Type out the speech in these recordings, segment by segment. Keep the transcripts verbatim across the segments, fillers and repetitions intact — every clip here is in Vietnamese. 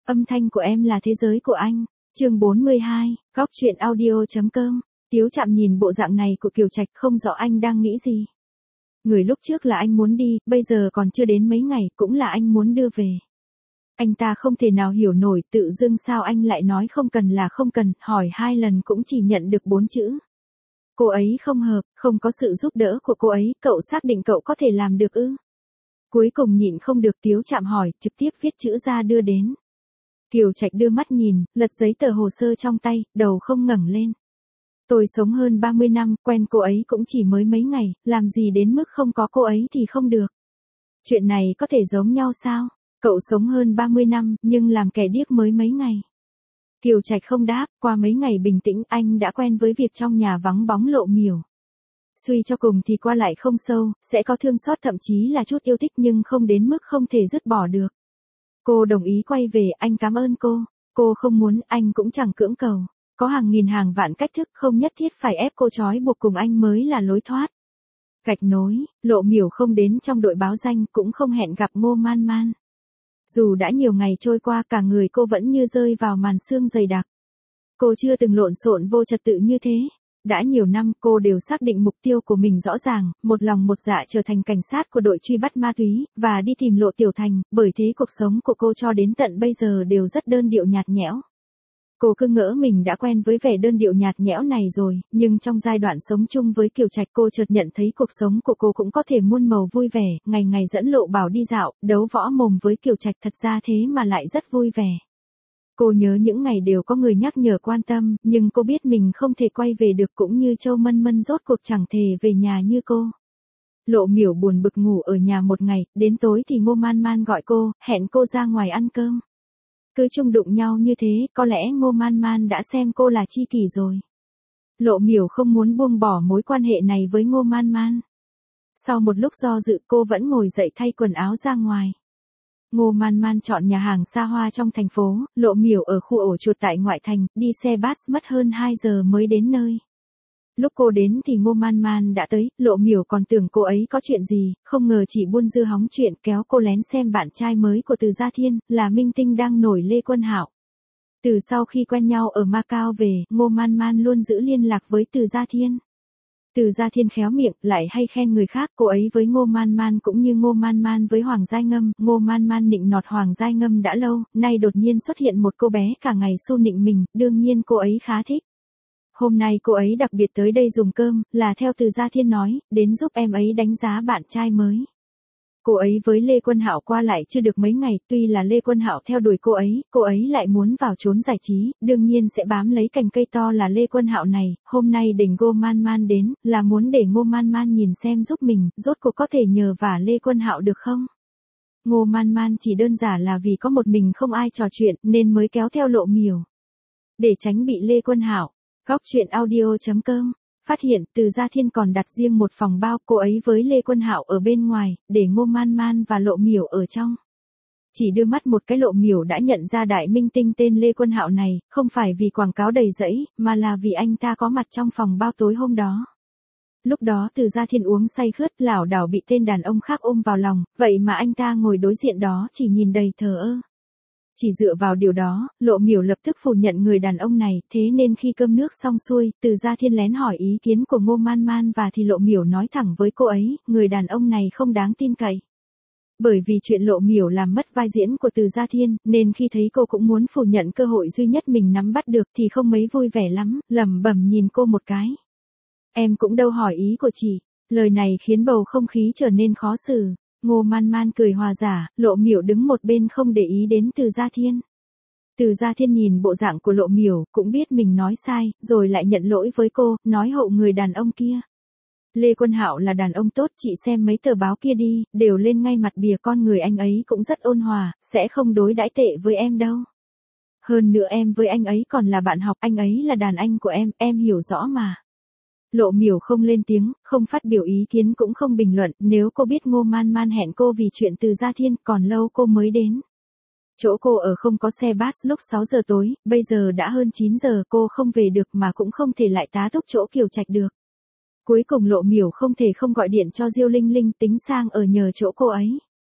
Âm thanh của em là thế giới của anh. Chương bốn mươi hai, góc truyện audio chấm com. Tiếu Trạm nhìn bộ dạng này của Kiều Trạch không rõ anh đang nghĩ gì. Người lúc trước là anh muốn đi, bây giờ còn chưa đến mấy ngày cũng là anh muốn đưa về. Anh ta không thể nào hiểu nổi tự dưng sao anh lại nói không cần là không cần, hỏi hai lần cũng chỉ nhận được bốn chữ. Cô ấy không hợp, không có sự giúp đỡ của cô ấy, cậu xác định cậu có thể làm được ư? Cuối cùng nhịn không được Tiếu Trạm hỏi, trực tiếp viết chữ ra đưa đến. Kiều Trạch đưa mắt nhìn, lật giấy tờ hồ sơ trong tay, đầu không ngẩng lên. Tôi sống hơn ba mươi năm, quen cô ấy cũng chỉ mới mấy ngày, làm gì đến mức không có cô ấy thì không được. Chuyện này có thể giống nhau sao? Cậu sống hơn ba mươi năm, nhưng làm kẻ điếc mới mấy ngày. Kiều Trạch không đáp, qua mấy ngày bình tĩnh anh đã quen với việc trong nhà vắng bóng Lộ Miểu. Suy cho cùng thì qua lại không sâu, sẽ có thương xót thậm chí là chút yêu thích nhưng không đến mức không thể dứt bỏ được. Cô đồng ý quay về, anh cảm ơn cô. Cô không muốn, anh cũng chẳng cưỡng cầu. Có hàng nghìn hàng vạn cách thức, không nhất thiết phải ép cô trói buộc cùng anh mới là lối thoát. Gạch nối, Lộ Miểu không đến trong đội báo danh, cũng không hẹn gặp Ngô Man Man. Dù đã nhiều ngày trôi qua, cả người cô vẫn như rơi vào màn sương dày đặc. Cô chưa từng lộn xộn vô trật tự như thế. Đã nhiều năm cô đều xác định mục tiêu của mình rõ ràng, một lòng một dạ trở thành cảnh sát của đội truy bắt ma túy, và đi tìm Lộ Tiểu Thành, bởi thế cuộc sống của cô cho đến tận bây giờ đều rất đơn điệu nhạt nhẽo. Cô cứ ngỡ mình đã quen với vẻ đơn điệu nhạt nhẽo này rồi, nhưng trong giai đoạn sống chung với Kiều Trạch cô chợt nhận thấy cuộc sống của cô cũng có thể muôn màu vui vẻ, ngày ngày dẫn Lộ Bảo đi dạo, đấu võ mồm với Kiều Trạch thật ra thế mà lại rất vui vẻ. Cô nhớ những ngày đều có người nhắc nhở quan tâm, nhưng cô biết mình không thể quay về được cũng như Châu Mân Mân rốt cuộc chẳng thể về nhà như cô. Lộ Miểu buồn bực ngủ ở nhà một ngày, đến tối thì Ngô Man Man gọi cô, hẹn cô ra ngoài ăn cơm. Cứ chung đụng nhau như thế, có lẽ Ngô Man Man đã xem cô là tri kỷ rồi. Lộ Miểu không muốn buông bỏ mối quan hệ này với Ngô Man Man. Sau một lúc do dự cô vẫn ngồi dậy thay quần áo ra ngoài. Ngô Man Man chọn nhà hàng xa hoa trong thành phố, Lộ Miểu ở khu ổ chuột tại ngoại thành, đi xe bus mất hơn hai giờ mới đến nơi. Lúc cô đến thì Ngô Man Man đã tới, Lộ Miểu còn tưởng cô ấy có chuyện gì, không ngờ chỉ buôn dưa hóng chuyện kéo cô lén xem bạn trai mới của Từ Gia Thiên, là minh tinh đang nổi Lê Quân Hạo. Từ sau khi quen nhau ở Macau về, Ngô Man Man luôn giữ liên lạc với Từ Gia Thiên. Từ Gia Thiên khéo miệng, lại hay khen người khác, cô ấy với Ngô Man Man cũng như Ngô Man Man với Hoàng Giai Ngâm, Ngô Man Man nịnh nọt Hoàng Giai Ngâm đã lâu, nay đột nhiên xuất hiện một cô bé cả ngày xu nịnh mình, đương nhiên cô ấy khá thích. Hôm nay cô ấy đặc biệt tới đây dùng cơm, là theo Từ Gia Thiên nói, đến giúp em ấy đánh giá bạn trai mới. Cô ấy với Lê Quân Hạo qua lại chưa được mấy ngày, tuy là Lê Quân Hạo theo đuổi cô ấy, cô ấy lại muốn vào chốn giải trí, đương nhiên sẽ bám lấy cành cây to là Lê Quân Hạo này, hôm nay để Ngô Man Man đến, là muốn để Ngô Man Man nhìn xem giúp mình, rốt cuộc có thể nhờ vả Lê Quân Hạo được không? Ngô Man Man chỉ đơn giản là vì có một mình không ai trò chuyện, nên mới kéo theo Lộ Miểu. Để tránh bị Lê Quân Hạo, góc truyện audio chấm com. Phát hiện Từ Gia Thiên còn đặt riêng một phòng bao, cô ấy với Lê Quân Hạo ở bên ngoài, để Ngô Man Man và Lộ Miểu ở trong. Chỉ đưa mắt một cái Lộ Miểu đã nhận ra đại minh tinh tên Lê Quân Hạo này, không phải vì quảng cáo đầy rẫy, mà là vì anh ta có mặt trong phòng bao tối hôm đó. Lúc đó Từ Gia Thiên uống say khướt, lảo đảo bị tên đàn ông khác ôm vào lòng, vậy mà anh ta ngồi đối diện đó chỉ nhìn đầy thờ ơ. Chỉ dựa vào điều đó, Lộ Miểu lập tức phủ nhận người đàn ông này, thế nên khi cơm nước xong xuôi, Từ Gia Thiên lén hỏi ý kiến của Ngô Man Man và thì Lộ Miểu nói thẳng với cô ấy, người đàn ông này không đáng tin cậy. Bởi vì chuyện Lộ Miểu làm mất vai diễn của Từ Gia Thiên, nên khi thấy cô cũng muốn phủ nhận cơ hội duy nhất mình nắm bắt được thì không mấy vui vẻ lắm, lẩm bẩm nhìn cô một cái. Em cũng đâu hỏi ý của chị, lời này khiến bầu không khí trở nên khó xử. Ngô Man Man cười hòa giả, Lộ Miểu đứng một bên không để ý đến Từ Gia Thiên. Từ Gia Thiên nhìn bộ dạng của Lộ Miểu, cũng biết mình nói sai, rồi lại nhận lỗi với cô, nói hậu người đàn ông kia. Lê Quân Hạo là đàn ông tốt, chị xem mấy tờ báo kia đi, đều lên ngay mặt bìa con người anh ấy cũng rất ôn hòa, sẽ không đối đãi tệ với em đâu. Hơn nữa em với anh ấy còn là bạn học, anh ấy là đàn anh của em, em hiểu rõ mà. Lộ Miểu không lên tiếng, không phát biểu ý kiến cũng không bình luận, nếu cô biết Ngô Man Man hẹn cô vì chuyện Từ Gia Thiên, còn lâu cô mới đến. Chỗ cô ở không có xe bus lúc sáu giờ tối, bây giờ đã hơn chín giờ, cô không về được mà cũng không thể lại tá túc chỗ Kiều Trạch được. Cuối cùng Lộ Miểu không thể không gọi điện cho Diêu Linh Linh tính sang ở nhờ chỗ cô ấy.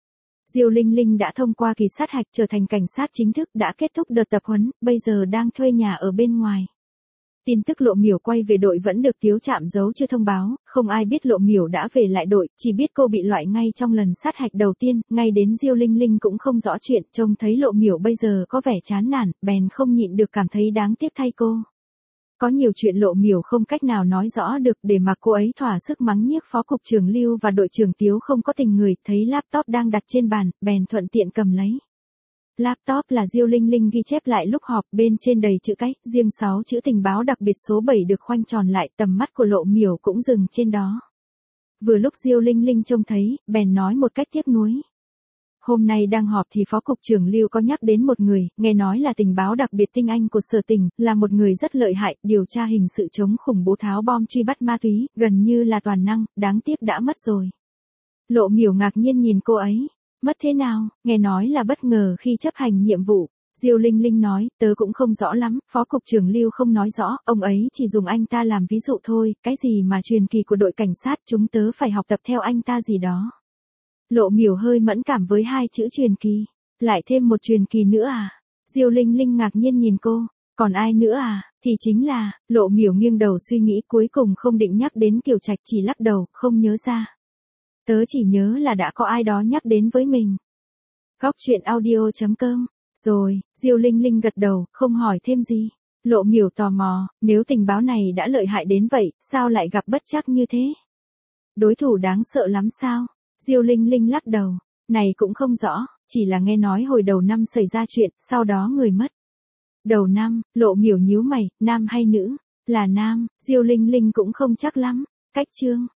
Diêu Linh Linh đã thông qua kỳ sát hạch trở thành cảnh sát chính thức, đã kết thúc đợt tập huấn, bây giờ đang thuê nhà ở bên ngoài. Tin tức Lộ Miểu quay về đội vẫn được Tiếu Trạm giấu chưa thông báo, không ai biết Lộ Miểu đã về lại đội, chỉ biết cô bị loại ngay trong lần sát hạch đầu tiên, ngay đến Diêu Linh Linh cũng không rõ chuyện, trông thấy Lộ Miểu bây giờ có vẻ chán nản, bèn không nhịn được cảm thấy đáng tiếc thay cô. Có nhiều chuyện Lộ Miểu không cách nào nói rõ được, để mà cô ấy thỏa sức mắng nhiếc phó cục trưởng Lưu và đội trưởng Tiếu không có tình người, thấy laptop đang đặt trên bàn, bèn thuận tiện cầm lấy. Laptop là Diêu Linh Linh ghi chép lại lúc họp, bên trên đầy chữ cái, riêng sáu chữ tình báo đặc biệt số bảy được khoanh tròn lại, tầm mắt của Lộ Miểu cũng dừng trên đó. Vừa lúc Diêu Linh Linh trông thấy, bèn nói một cách tiếc nuối. Hôm nay đang họp thì phó cục trưởng Lưu có nhắc đến một người, nghe nói là tình báo đặc biệt tinh anh của Sở Tỉnh, là một người rất lợi hại, điều tra hình sự chống khủng bố, tháo bom, truy bắt ma túy, gần như là toàn năng, đáng tiếc đã mất rồi. Lộ Miểu ngạc nhiên nhìn cô ấy. Mất thế nào? Nghe nói là bất ngờ khi chấp hành nhiệm vụ. Diêu Linh Linh nói, tớ cũng không rõ lắm, phó cục trưởng Lưu không nói rõ, ông ấy chỉ dùng anh ta làm ví dụ thôi, cái gì mà truyền kỳ của đội cảnh sát, chúng tớ phải học tập theo anh ta gì đó. Lộ Miểu hơi mẫn cảm với hai chữ truyền kỳ. Lại thêm một truyền kỳ nữa à? Diêu Linh Linh ngạc nhiên nhìn cô. Còn ai nữa à? Thì chính là, Lộ Miểu nghiêng đầu suy nghĩ, cuối cùng không định nhắc đến Kiều Trạch, chỉ lắc đầu, không nhớ ra. Tớ chỉ nhớ là đã có ai đó nhắc đến với mình. Góc truyện audio chấm com. Rồi, Diêu Linh Linh gật đầu, không hỏi thêm gì. Lộ Miểu tò mò, nếu tình báo này đã lợi hại đến vậy, sao lại gặp bất trắc như thế? Đối thủ đáng sợ lắm sao? Diêu Linh Linh lắc đầu, này cũng không rõ, chỉ là nghe nói hồi đầu năm xảy ra chuyện, sau đó người mất. Đầu năm, Lộ Miểu nhíu mày, nam hay nữ? Là nam, Diêu Linh Linh cũng không chắc lắm. Cách chương.